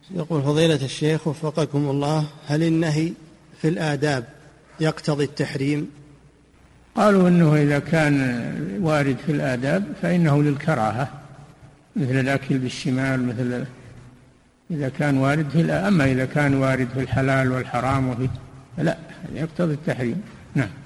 يقول فضيلة الشيخ وفقكم الله، هل النهي في الآداب يقتضي التحريم؟ قالوا إنه إذا كان وارد في الآداب فإنه للكراهة، مثل الأكل بالشمال، مثل إذا كان وارد في أما إذا كان وارد في الحلال والحرام لا، يقتضي التحريم. نعم.